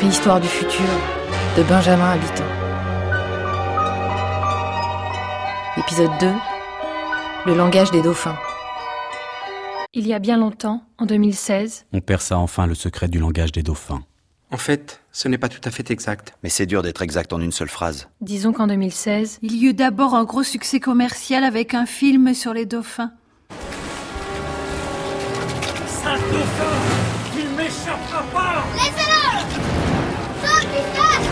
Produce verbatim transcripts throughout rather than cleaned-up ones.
préhistoire du futur de Benjamin Habitant. Épisode deux. Le langage des dauphins. Il y a bien longtemps, en deux mille seize... On perça enfin le secret du langage des dauphins. En fait, ce n'est pas tout à fait exact. Mais c'est dur d'être exact en une seule phrase. Disons qu'en deux mille seize... Il y eut d'abord un gros succès commercial avec un film sur les dauphins. Saint dauphin, il m'échappera pas! Laissez-le! Sauf Pistache!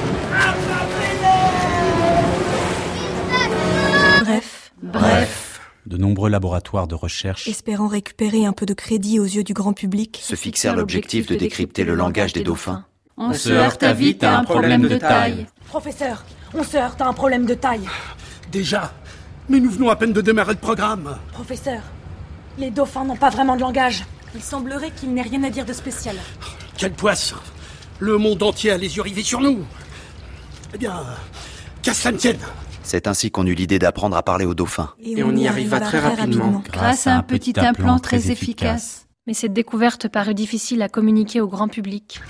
Attrapez-le! Bref. Bref. De nombreux laboratoires de recherche, Espérant récupérer un peu de crédit aux yeux du grand public, Se fixèrent l'objectif de décrypter le langage des dauphins. On se heurte à vite à un problème de taille. Professeur, on se heurte à un problème de taille. Déjà, mais nous venons à peine de démarrer le programme. Professeur, les dauphins n'ont pas vraiment de langage. Il semblerait qu'il n'ait rien à dire de spécial. Quelle poisse! Le monde entier a les yeux rivés sur nous. Eh bien, qu'à cela ne tienne. C'est ainsi qu'on eut l'idée d'apprendre à parler aux dauphins. Et on y arriva très rapidement. Grâce à un petit implant très efficace. Mais cette découverte parut difficile à communiquer au grand public.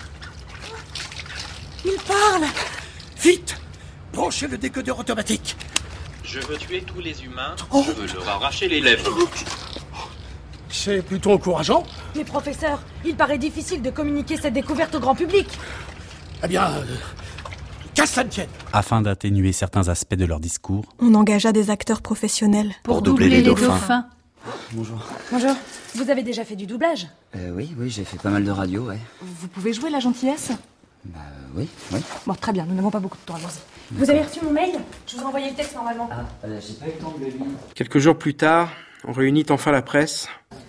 Il parle! Vite! Branchez le décodeur automatique. Je veux tuer tous les humains, Oh. je veux leur arracher les lèvres. C'est plutôt encourageant. Mais professeur, il paraît difficile de communiquer cette découverte au grand public. Eh bien, euh, qu'à cela ne tienne. afin d'atténuer certains aspects de leur discours. on engagea des acteurs professionnels. Pour doubler les dauphins. Bonjour. Bonjour. Vous avez déjà fait du doublage? Euh, oui, oui, j'ai fait pas mal de radio, ouais. Vous pouvez jouer la gentillesse? Bah oui, oui. Bon, très bien, nous n'avons pas beaucoup de temps, allons-y. Vous avez reçu mon mail? Je vous ai envoyé le texte normalement. Ah, euh, j'ai pas eu le temps de le lire. Quelques jours plus tard, on réunit enfin la presse.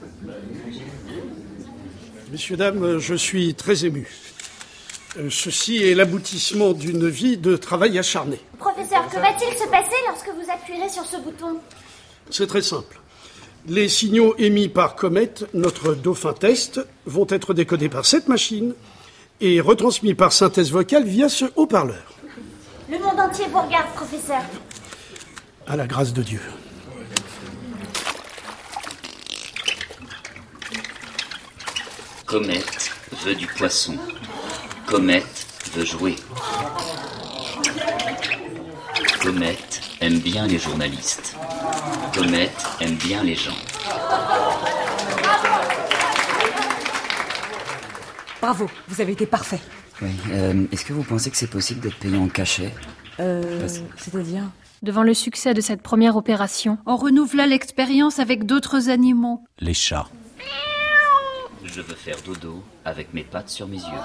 Messieurs, dames, je suis très ému. Euh, Ceci est l'aboutissement d'une vie de travail acharné. Professeur, que va-t-il se passer lorsque vous appuierez sur ce bouton? C'est très simple. Les signaux émis par Comet, notre dauphin test, vont être décodés par cette machine et retransmis par synthèse vocale via ce haut-parleur. Le monde entier vous regarde, professeur. À la grâce de Dieu. Comet veut du poisson. Comet veut jouer. Comet aime bien les journalistes. Comet aime bien les gens. Bravo, vous avez été parfait. Oui, euh, est-ce que vous pensez que c'est possible d'être payé en cachet? Euh, Parce- c'est-à-dire? Devant le succès de cette première opération, On renouvela l'expérience avec d'autres animaux. Les chats. Je veux faire dodo avec mes pattes sur mes yeux.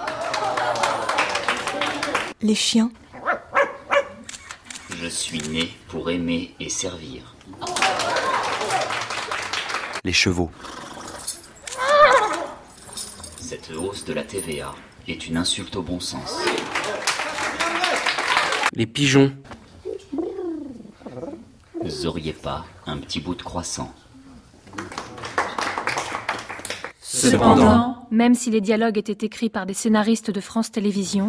Les chiens, Je suis né pour aimer et servir. Les chevaux. Cette hausse de la T V A est une insulte au bon sens. Les pigeons. Vous auriez pas un petit bout de croissant? Cependant, même si les dialogues étaient écrits par des scénaristes de France Télévisions,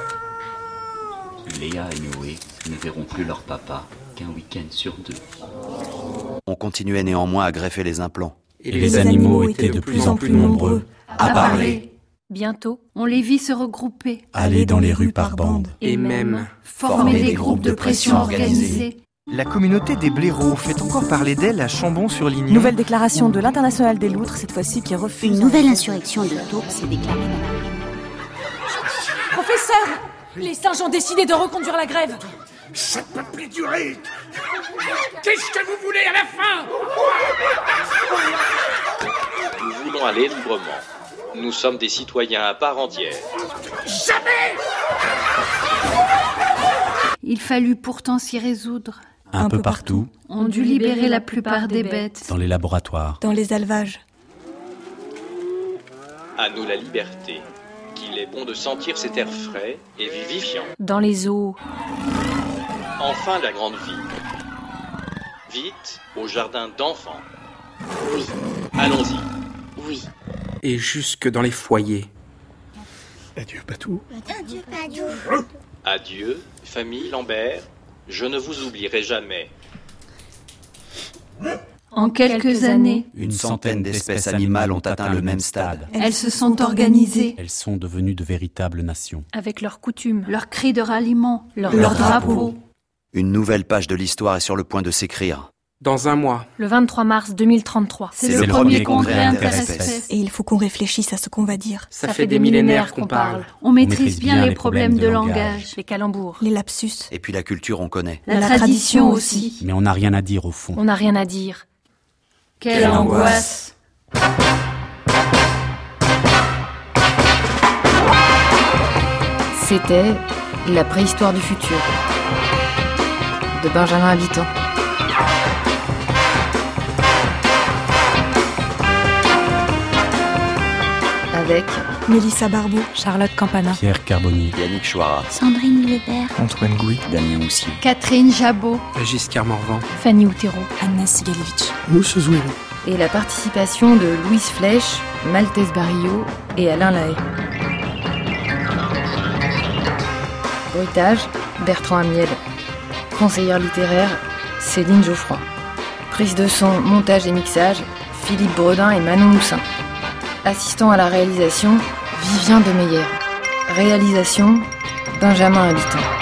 Léa et Noé ne verront plus leur papa qu'un week-end sur deux. On continuait néanmoins à greffer les implants. Et les animaux étaient de plus en plus nombreux à parler, bientôt, on les vit se regrouper. aller dans les rues par bandes. Et même... Former des groupes de pression organisés. La communauté des blaireaux fait encore parler d'elle à Chambon-sur-Lignon. Nouvelle déclaration de l'Internationale des loutres, cette fois-ci qui refuse... Une nouvelle insurrection de taupes s'est déclarée dans la région. Professeur! Les singes ont décidé de reconduire la grève. Ça ne peut plus durer. Qu'est-ce que vous voulez à la fin? Nous voulons aller librement. Nous sommes des citoyens à part entière. Jamais! Il fallut pourtant s'y résoudre. Un, peu partout, On dut libérer la plupart des bêtes. dans les laboratoires. dans les élevages. À nous la liberté. Qu'il est bon de sentir cet air frais et vivifiant. dans les eaux, Enfin la grande vie. Vite au jardin d'enfants. Oui, Allons-y. oui. Et jusque dans les foyers. Adieu, Patou. Adieu, Padou. Adieu, famille Lambert. Je ne vous oublierai jamais. En quelques années, une centaine d'espèces animales ont atteint le même stade. elles se sont organisées. Elles sont devenues de véritables nations. Avec leurs coutumes, Leurs cris de ralliement, leurs leurs drapeaux. drapeaux. Une nouvelle page de l'histoire est sur le point de s'écrire. Dans un mois, Le vingt-trois mars deux mille trente-trois. C'est C'est le, le premier premier congrès congrès interespèces. interespèces. Et il faut qu'on réfléchisse à ce qu'on va dire. ça, fait des millénaires qu'on parle. On maîtrise bien les problèmes de langage. Les calembours. Les lapsus. Et puis la culture, on connaît. La, La tradition tradition aussi. Mais on n'a rien à dire au fond. On n'a rien à dire. Quelle, Quelle angoisse. C'était La préhistoire du futur de Benjamin Habitant. Avec Mélissa Barbeau. Charlotte Campana. Pierre Carbonnier. Yannick Chouara. Sandrine Weber. Antoine Gouy. Damien Houssier. Catherine Jabot. Giscard Morvan. Fanny Outero. Anna Sigalevitch. Mousse Zouiri. Et la participation de Louise Flèche, Maltese Barillot et Alain Lahaye. Bruitage, Bertrand Amiel. Conseillère littéraire, Céline Geoffroy. Prise de son, montage et mixage, Philippe Bredin et Manon Moussin. Assistant à la réalisation, Vivien Demeyer. Réalisation, Benjamin Habitant.